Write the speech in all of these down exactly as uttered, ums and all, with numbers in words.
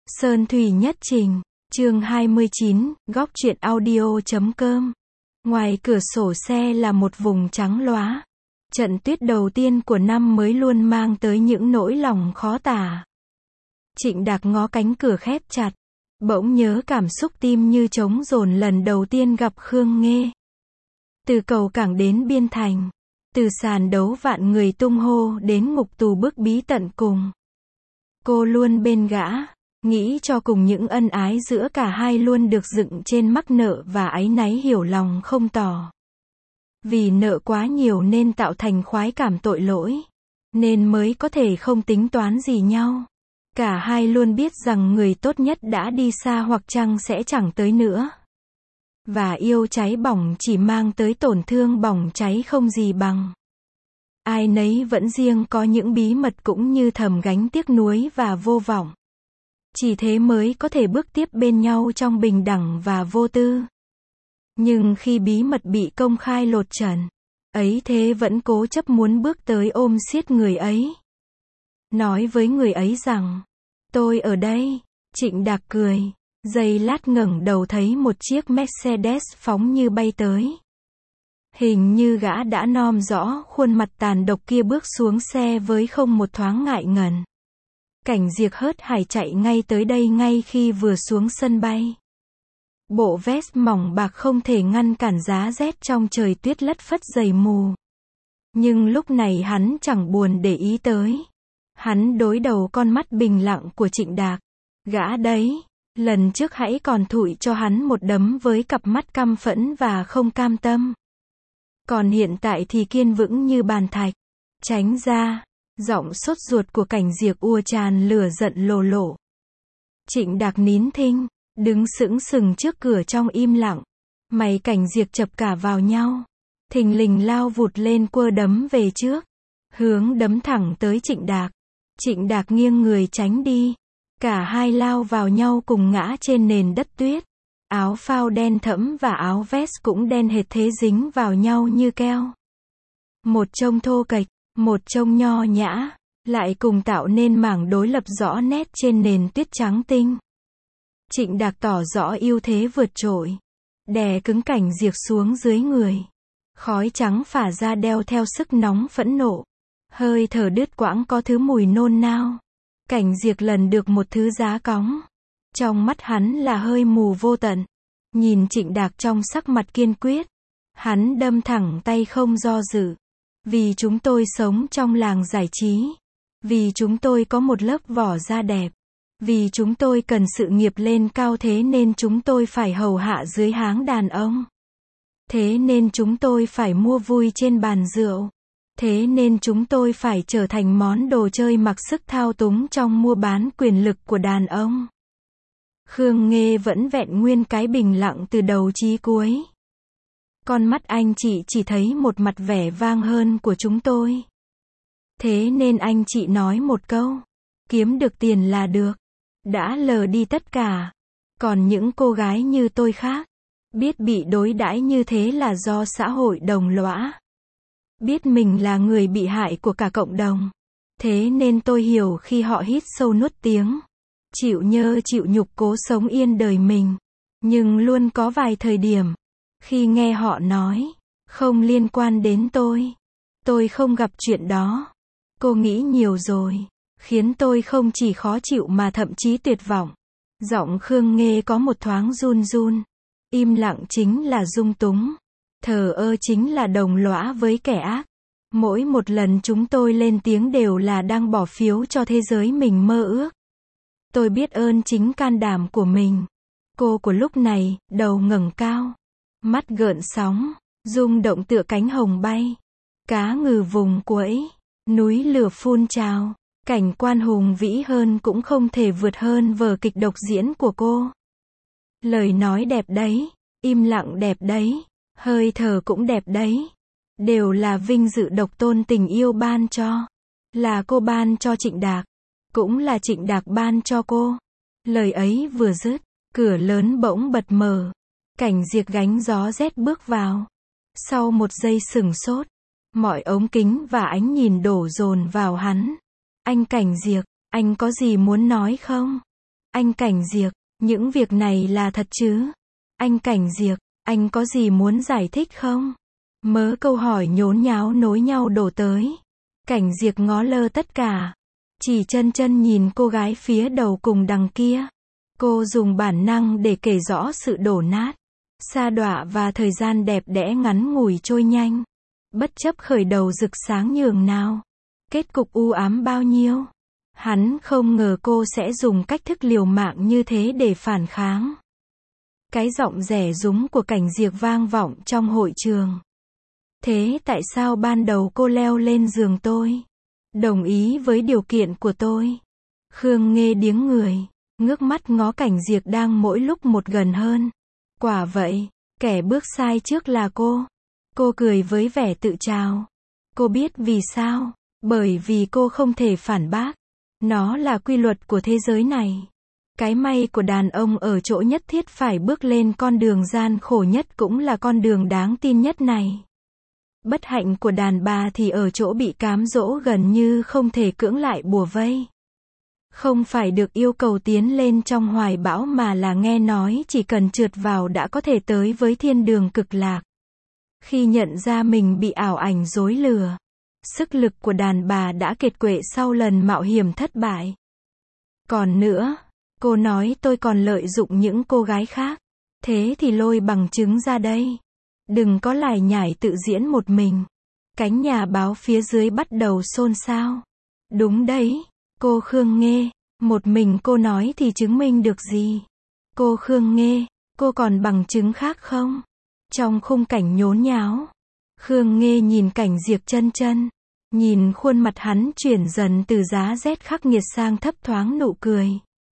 Sơn Thủy Nhất Trình, chương hai mươi chín, góc truyện audio chấm com. Ngoài cửa sổ xe là một vùng trắng lóa. Trận tuyết đầu tiên của năm mới luôn mang tới những nỗi lòng khó tả. Trịnh Đạc ngó cánh cửa khép chặt, bỗng nhớ cảm xúc tim như trống dồn lần đầu tiên gặp Khương Nghê. Từ cầu cảng đến biên thành, từ sàn đấu vạn người tung hô đến ngục tù bức bí tận cùng. Cô luôn bên gã, nghĩ cho cùng những ân ái giữa cả hai luôn được dựng trên mắc nợ và áy náy hiểu lòng không tỏ. Vì nợ quá nhiều nên tạo thành khoái cảm tội lỗi, nên mới có thể không tính toán gì nhau. Cả hai luôn biết rằng người tốt nhất đã đi xa hoặc chăng sẽ chẳng tới nữa. Và yêu cháy bỏng chỉ mang tới tổn thương bỏng cháy không gì bằng. Ai nấy vẫn riêng có những bí mật cũng như thầm gánh tiếc nuối và vô vọng. Chỉ thế mới có thể bước tiếp bên nhau trong bình đẳng và vô tư. Nhưng khi bí mật bị công khai lột trần, ấy thế vẫn cố chấp muốn bước tới ôm siết người ấy. Nói với người ấy rằng, tôi ở đây. Trịnh Đạc cười, giây lát ngẩng đầu thấy một chiếc Mercedes phóng như bay tới. Hình như gã đã nom rõ khuôn mặt tàn độc kia bước xuống xe với không một thoáng ngại ngần. Cảnh Diệc hớt hải chạy ngay tới đây ngay khi vừa xuống sân bay. Bộ vest mỏng bạc không thể ngăn cản giá rét trong trời tuyết lất phất dày mù. Nhưng lúc này hắn chẳng buồn để ý tới. Hắn đối đầu con mắt bình lặng của Trịnh Đạc. Gã đấy, lần trước hãy còn thụi cho hắn một đấm với cặp mắt căm phẫn và không cam tâm. Còn hiện tại thì kiên vững như bàn thạch. Tránh ra. Giọng sốt ruột của Cảnh Diệc ùa tràn lửa giận lồ lổ. Trịnh Đạc nín thinh, đứng sững sừng trước cửa trong im lặng. Mày Cảnh Diệc chập cả vào nhau. Thình lình lao vụt lên quơ đấm về trước. Hướng đấm thẳng tới Trịnh Đạc. Trịnh Đạc nghiêng người tránh đi. Cả hai lao vào nhau cùng ngã trên nền đất tuyết. Áo phao đen thẫm và áo vest cũng đen hệt thế dính vào nhau như keo. Một trông thô kệch, một trông nho nhã, lại cùng tạo nên mảng đối lập rõ nét trên nền tuyết trắng tinh. Trịnh Đạc tỏ rõ ưu thế vượt trội, đè cứng Cảnh Diệc xuống dưới người. Khói trắng phả ra đeo theo sức nóng phẫn nộ. Hơi thở đứt quãng có thứ mùi nôn nao. Cảnh Diệc lần được một thứ giá cóng. Trong mắt hắn là hơi mù vô tận. Nhìn Trịnh Đạc trong sắc mặt kiên quyết, hắn đâm thẳng tay không do dự. Vì chúng tôi sống trong làng giải trí. Vì chúng tôi có một lớp vỏ da đẹp. Vì chúng tôi cần sự nghiệp lên cao thế nên chúng tôi phải hầu hạ dưới háng đàn ông. Thế nên chúng tôi phải mua vui trên bàn rượu. Thế nên chúng tôi phải trở thành món đồ chơi mặc sức thao túng trong mua bán quyền lực của đàn ông. Khương Nghê vẫn vẹn nguyên cái bình lặng từ đầu chí cuối. Con mắt anh chị chỉ thấy một mặt vẻ vang hơn của chúng tôi. Thế nên anh chị nói một câu, kiếm được tiền là được. Đã lờ đi tất cả. Còn những cô gái như tôi khác, biết bị đối đãi như thế là do xã hội đồng lõa. Biết mình là người bị hại của cả cộng đồng. Thế nên tôi hiểu khi họ hít sâu nuốt tiếng. Chịu nhơ chịu nhục cố sống yên đời mình. Nhưng luôn có vài thời điểm, khi nghe họ nói, không liên quan đến tôi. Tôi không gặp chuyện đó. Cô nghĩ nhiều rồi. Khiến tôi không chỉ khó chịu mà thậm chí tuyệt vọng. Giọng Khương Nghê có một thoáng run run. Im lặng chính là dung túng. Thờ ơ chính là đồng lõa với kẻ ác. Mỗi một lần chúng tôi lên tiếng đều là đang bỏ phiếu cho thế giới mình mơ ước. Tôi biết ơn chính can đảm của mình. Cô của lúc này, đầu ngẩng cao. Mắt gợn sóng, rung động tựa cánh hồng bay. Cá ngừ vùng quẫy, núi lửa phun trào. Cảnh quan hùng vĩ hơn cũng không thể vượt hơn vở kịch độc diễn của cô. Lời nói đẹp đấy, im lặng đẹp đấy, hơi thở cũng đẹp đấy. Đều là vinh dự độc tôn tình yêu ban cho. Là cô ban cho Trịnh Đạc, cũng là Trịnh Đạc ban cho cô. Lời ấy vừa dứt, cửa lớn bỗng bật mở. Cảnh Diệc gánh gió rét bước vào. Sau một giây sửng sốt, mọi ống kính và ánh nhìn đổ dồn vào hắn. Anh Cảnh Diệc, anh có gì muốn nói không? Anh Cảnh Diệc, những việc này là thật chứ? Anh Cảnh Diệc, anh có gì muốn giải thích không? Mớ câu hỏi nhốn nháo nối nhau đổ tới. Cảnh Diệc ngó lơ tất cả. Chỉ chân chân nhìn cô gái phía đầu cùng đằng kia. Cô dùng bản năng để kể rõ sự đổ nát, sa đọa và thời gian đẹp đẽ ngắn ngủi trôi nhanh. Bất chấp khởi đầu rực sáng nhường nào, kết cục u ám bao nhiêu. Hắn không ngờ cô sẽ dùng cách thức liều mạng như thế để phản kháng. Cái giọng rẻ rúng của Cảnh Diệc vang vọng trong hội trường. Thế tại sao ban đầu cô leo lên giường tôi? Đồng ý với điều kiện của tôi. Khương Nghê điếng người, ngước mắt ngó Cảnh Diệc đang mỗi lúc một gần hơn. Quả vậy, kẻ bước sai trước là cô. Cô cười với vẻ tự trào. Cô biết vì sao? Bởi vì cô không thể phản bác. Nó là quy luật của thế giới này. Cái may của đàn ông ở chỗ nhất thiết phải bước lên con đường gian khổ nhất cũng là con đường đáng tin nhất này. Bất hạnh của đàn bà thì ở chỗ bị cám dỗ gần như không thể cưỡng lại bùa vây. Không phải được yêu cầu tiến lên trong hoài bão mà là nghe nói chỉ cần trượt vào đã có thể tới với thiên đường cực lạc. Khi nhận ra mình bị ảo ảnh dối lừa, sức lực của đàn bà đã kiệt quệ sau lần mạo hiểm thất bại. Còn nữa, cô nói tôi còn lợi dụng những cô gái khác. Thế thì lôi bằng chứng ra đây. Đừng có lải nhải tự diễn một mình. Cánh nhà báo phía dưới bắt đầu xôn xao. Đúng đấy, cô Khương Nghê, một mình cô nói thì chứng minh được gì? Cô Khương Nghê, cô còn bằng chứng khác không? Trong khung cảnh nhốn nháo, Khương Nghê nhìn Cảnh Diệc chân chân. Nhìn khuôn mặt hắn chuyển dần từ giá rét khắc nghiệt sang thấp thoáng nụ cười.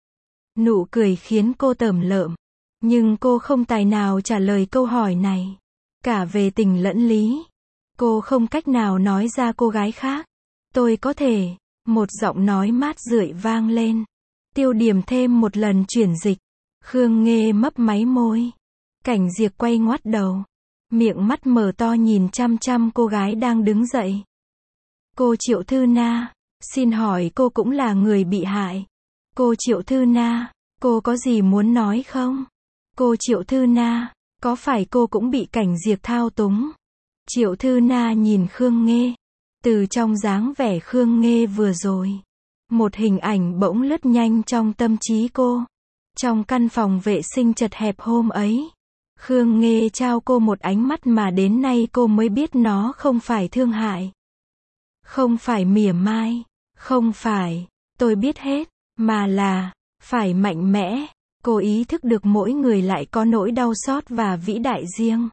Nụ cười khiến cô tởm lợm. Nhưng cô không tài nào trả lời câu hỏi này. Cả về tình lẫn lý. Cô không cách nào nói ra cô gái khác. Tôi có thể. Một giọng nói mát rượi vang lên. Tiêu điểm thêm một lần chuyển dịch. Khương Nghê mấp máy môi. Cảnh Diệc quay ngoắt đầu. Miệng mắt mở to nhìn chăm chăm cô gái đang đứng dậy. Cô Triệu Thư Na, xin hỏi cô cũng là người bị hại. Cô Triệu Thư Na, cô có gì muốn nói không? Cô Triệu Thư Na, có phải cô cũng bị Cảnh Diệc thao túng? Triệu Thư Na nhìn Khương Nghê. Từ trong dáng vẻ Khương Nghê vừa rồi, một hình ảnh bỗng lướt nhanh trong tâm trí cô. Trong căn phòng vệ sinh chật hẹp hôm ấy, Khương Nghê trao cô một ánh mắt mà đến nay cô mới biết nó không phải thương hại. Không phải mỉa mai, không phải, tôi biết hết, mà là, phải mạnh mẽ. Cô ý thức được mỗi người lại có nỗi đau xót và vĩ đại riêng.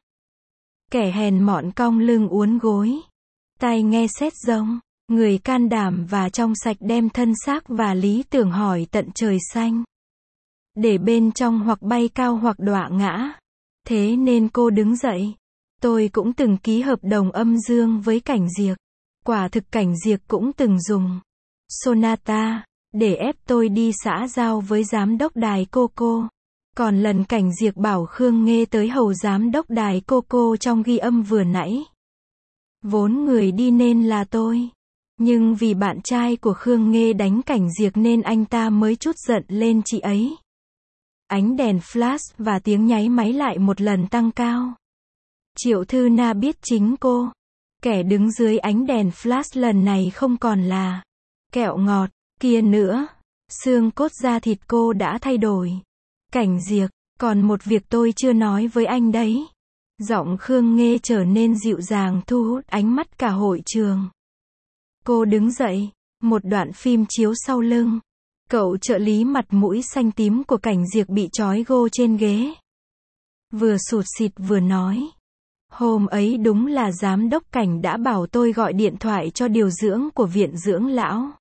Kẻ hèn mọn cong lưng uốn gối, tai nghe sét rông, người can đảm và trong sạch đem thân xác và lý tưởng hỏi tận trời xanh. Để bên trong hoặc bay cao hoặc đọa ngã. Thế nên cô đứng dậy. Tôi cũng từng ký hợp đồng âm dương với Cảnh Diệc. Quả thực Cảnh Diệc cũng từng dùng Sonata để ép tôi đi xã giao với giám đốc đài Coco. Còn lần Cảnh Diệc bảo Khương Nghê tới hầu giám đốc đài Coco trong ghi âm vừa nãy, vốn người đi nên là tôi. Nhưng vì bạn trai của Khương Nghê đánh Cảnh Diệc nên anh ta mới trút giận lên chị ấy. Ánh đèn flash và tiếng nháy máy lại một lần tăng cao. Triệu Thư Na biết chính cô, kẻ đứng dưới ánh đèn flash lần này không còn là kẹo ngọt kia nữa. Xương cốt da thịt cô đã thay đổi. Cảnh Diệc, còn một việc tôi chưa nói với anh đấy. Giọng Khương Nghê trở nên dịu dàng thu hút ánh mắt cả hội trường. Cô đứng dậy, một đoạn phim chiếu sau lưng. Cậu trợ lý mặt mũi xanh tím của Cảnh Diệc bị trói gô trên ghế. Vừa sụt sịt vừa nói. Hôm ấy đúng là giám đốc Cảnh đã bảo tôi gọi điện thoại cho điều dưỡng của viện dưỡng lão.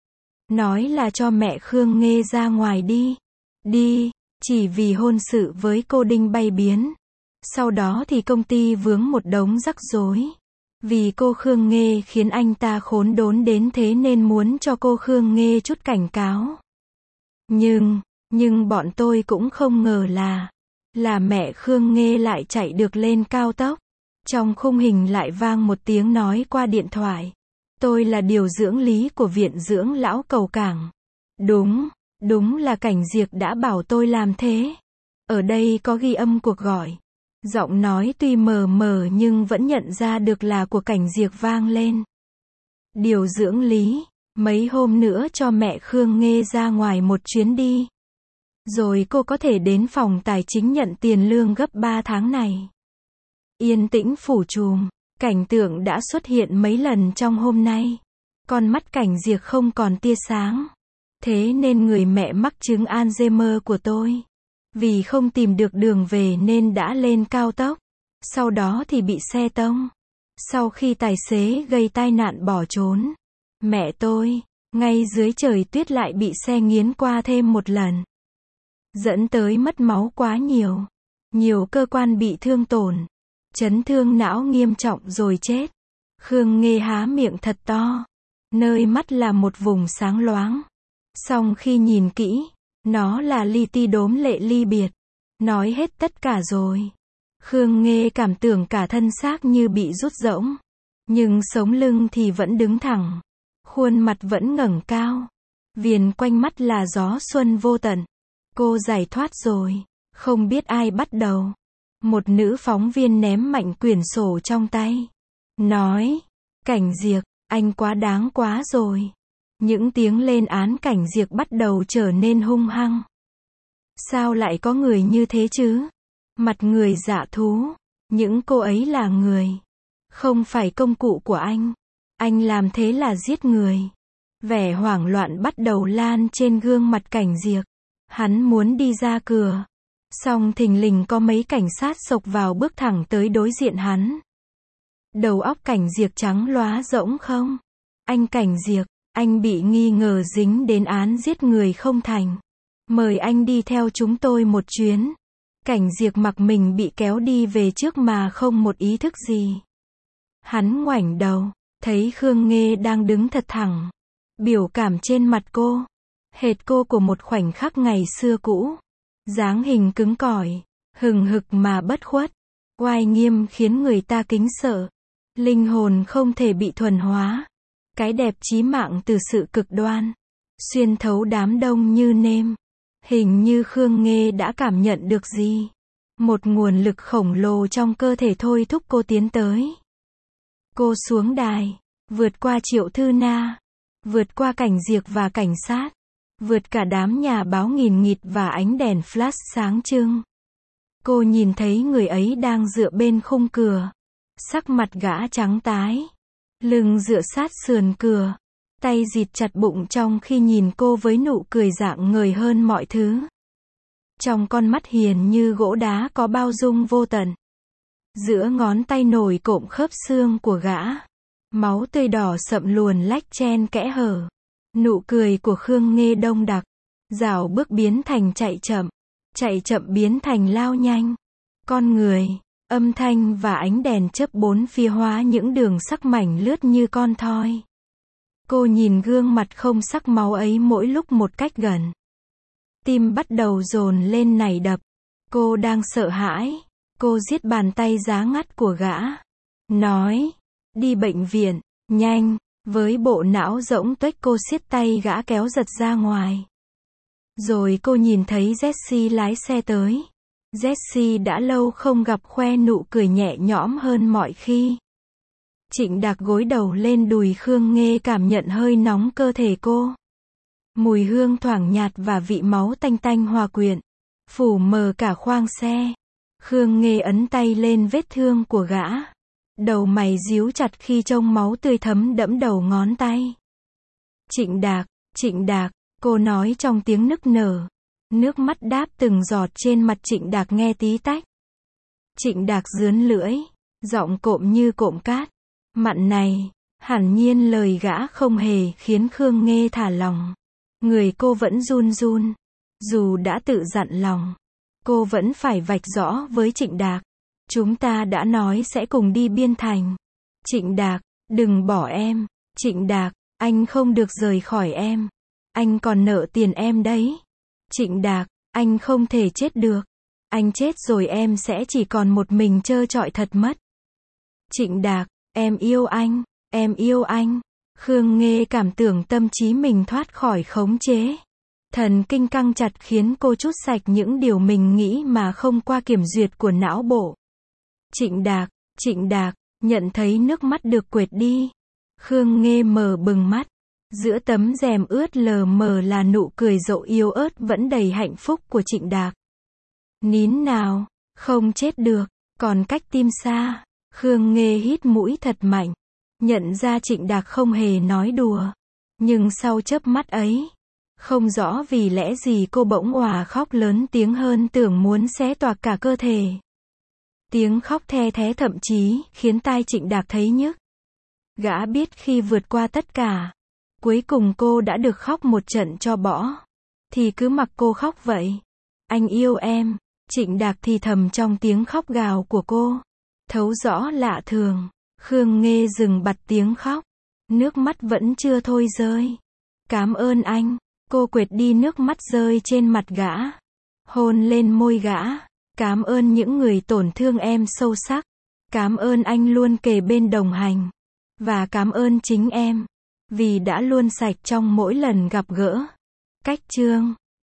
Nói là cho mẹ Khương Nghê ra ngoài đi. Đi, chỉ vì hôn sự với cô Đinh bay biến. Sau đó thì công ty vướng một đống rắc rối. Vì cô Khương Nghê khiến anh ta khốn đốn đến thế nên muốn cho cô Khương Nghê chút cảnh cáo. Nhưng, nhưng bọn tôi cũng không ngờ là, là mẹ Khương Nghê lại chạy được lên cao tốc. Trong khung hình lại vang một tiếng nói qua điện thoại. Tôi là điều dưỡng lý của viện dưỡng lão Cầu Cảng. Đúng, Đúng là Cảnh Diệc đã bảo tôi làm thế. Ở đây có ghi âm cuộc gọi. Giọng nói tuy mờ mờ nhưng vẫn nhận ra được là của Cảnh Diệc vang lên. Điều dưỡng lý, mấy hôm nữa cho mẹ Khương Nghê ra ngoài một chuyến đi. Rồi cô có thể đến phòng tài chính nhận tiền lương gấp ba tháng này. Yên tĩnh phủ trùm, cảnh tượng đã xuất hiện mấy lần trong hôm nay. Con mắt Cảnh Diệc không còn tia sáng. Thế nên người mẹ mắc chứng Alzheimer của tôi, vì không tìm được đường về nên đã lên cao tốc. Sau đó thì bị xe tông. Sau khi tài xế gây tai nạn bỏ trốn, mẹ tôi, ngay dưới trời tuyết lại bị xe nghiến qua thêm một lần. Dẫn tới mất máu quá nhiều. Nhiều cơ quan bị thương tổn. Chấn thương não nghiêm trọng rồi chết. Khương Nghê há miệng thật to. Nơi mắt là một vùng sáng loáng. Song khi nhìn kỹ, nó là li ti đốm lệ ly biệt. Nói hết tất cả rồi. Khương Nghê cảm tưởng cả thân xác như bị rút rỗng. Nhưng sống lưng thì vẫn đứng thẳng. Khuôn mặt vẫn ngẩng cao. Viền quanh mắt là gió xuân vô tận. Cô giải thoát rồi. Không biết ai bắt đầu. Một nữ phóng viên ném mạnh quyển sổ trong tay. Nói, Cảnh Diệc, anh quá đáng quá rồi. Những tiếng lên án Cảnh Diệc bắt đầu trở nên hung hăng. Sao lại có người như thế chứ? Mặt người dạ thú. Những cô ấy là người. Không phải công cụ của anh. Anh làm thế là giết người. Vẻ hoảng loạn bắt đầu lan trên gương mặt Cảnh Diệc. Hắn muốn đi ra cửa. Song thình lình có mấy cảnh sát xộc vào bước thẳng tới đối diện hắn. Đầu óc Cảnh Diệc trắng lóa rỗng không? Anh Cảnh Diệc, anh bị nghi ngờ dính đến án giết người không thành. Mời anh đi theo chúng tôi một chuyến. Cảnh Diệc mặc mình bị kéo đi về trước mà không một ý thức gì. Hắn ngoảnh đầu, thấy Khương Nghê đang đứng thật thẳng. Biểu cảm trên mặt cô, hệt cô của một khoảnh khắc ngày xưa cũ. Dáng hình cứng cỏi, hừng hực mà bất khuất, oai nghiêm khiến người ta kính sợ. Linh hồn không thể bị thuần hóa. Cái đẹp chí mạng từ sự cực đoan, xuyên thấu đám đông như nêm. Hình như Khương Nghê đã cảm nhận được gì. Một nguồn lực khổng lồ trong cơ thể thôi thúc cô tiến tới. Cô xuống đài, vượt qua Triệu Thư Na, vượt qua Cảnh Diệc và cảnh sát, vượt cả đám nhà báo nghìn nghịt và ánh đèn flash sáng trưng. Cô nhìn thấy người ấy đang dựa bên khung cửa. Sắc mặt gã trắng tái. Lưng dựa sát sườn cửa. Tay dịt chặt bụng trong khi nhìn cô với nụ cười rạng ngời hơn mọi thứ. Trong con mắt hiền như gỗ đá có bao dung vô tận. Giữa ngón tay nổi cộm khớp xương của gã. Máu tươi đỏ sậm luồn lách chen kẽ hở. Nụ cười của Khương Nghê đông đặc. Dạo bước biến thành chạy chậm. Chạy chậm biến thành lao nhanh. Con người, âm thanh và ánh đèn chớp bốn phía hóa những đường sắc mảnh lướt như con thoi. Cô nhìn gương mặt không sắc máu ấy mỗi lúc một cách gần. Tim bắt đầu dồn lên nảy đập. Cô đang sợ hãi. Cô giết bàn tay giá ngắt của gã. Nói, đi bệnh viện, nhanh. Với bộ não rỗng tuếch cô siết tay gã kéo giật ra ngoài. Rồi cô nhìn thấy Jessie lái xe tới. Jessie đã lâu không gặp khoe nụ cười nhẹ nhõm hơn mọi khi. Trịnh Đạc gối đầu lên đùi Khương Nghê cảm nhận hơi nóng cơ thể cô. Mùi hương thoảng nhạt và vị máu tanh tanh hòa quyện. Phủ mờ cả khoang xe. Khương Nghê ấn tay lên vết thương của gã. Đầu mày díu chặt khi trông máu tươi thấm đẫm đầu ngón tay. Trịnh Đạc, Trịnh Đạc, cô nói trong tiếng nức nở. Nước mắt đáp từng giọt trên mặt Trịnh Đạc nghe tí tách. Trịnh Đạc rướn lưỡi, giọng cộm như cộm cát. Mặn này, hẳn nhiên lời gã không hề khiến Khương Nghê thả lòng. Người cô vẫn run run. Dù đã tự dặn lòng, cô vẫn phải vạch rõ với Trịnh Đạc. Chúng ta đã nói sẽ cùng đi Biên Thành. Trịnh Đạc, đừng bỏ em. Trịnh Đạc, anh không được rời khỏi em. Anh còn nợ tiền em đấy. Trịnh Đạc, anh không thể chết được. Anh chết rồi em sẽ chỉ còn một mình trơ trọi thật mất. Trịnh Đạc, em yêu anh, em yêu anh. Khương Nghê cảm tưởng tâm trí mình thoát khỏi khống chế. Thần kinh căng chặt khiến cô trút sạch những điều mình nghĩ mà không qua kiểm duyệt của não bộ. Trịnh Đạc, Trịnh Đạc, nhận thấy nước mắt được quệt đi. Khương Nghê mở bừng mắt. Giữa tấm rèm ướt lờ mờ là nụ cười dậu yếu ớt vẫn đầy hạnh phúc của Trịnh Đạc. Nín nào, không chết được, còn cách tim xa. Khương Nghê hít mũi thật mạnh. Nhận ra Trịnh Đạc không hề nói đùa. Nhưng sau chớp mắt ấy, không rõ vì lẽ gì cô bỗng òa khóc lớn tiếng hơn tưởng muốn xé toạc cả cơ thể. Tiếng khóc the thé thậm chí khiến tai Trịnh Đạc thấy nhức. Gã biết khi vượt qua tất cả, cuối cùng cô đã được khóc một trận cho bỏ, thì cứ mặc cô khóc vậy. Anh yêu em, Trịnh Đạc thì thầm trong tiếng khóc gào của cô. Thấu rõ lạ thường, Khương Nghê dừng bặt tiếng khóc. Nước mắt vẫn chưa thôi rơi. Cảm ơn anh, cô quệt đi nước mắt rơi trên mặt gã. Hôn lên môi gã. Cảm ơn những người tổn thương em sâu sắc. Cảm ơn anh luôn kề bên đồng hành. Và cảm ơn chính em, vì đã luôn sạch trong mỗi lần gặp gỡ. Cách chương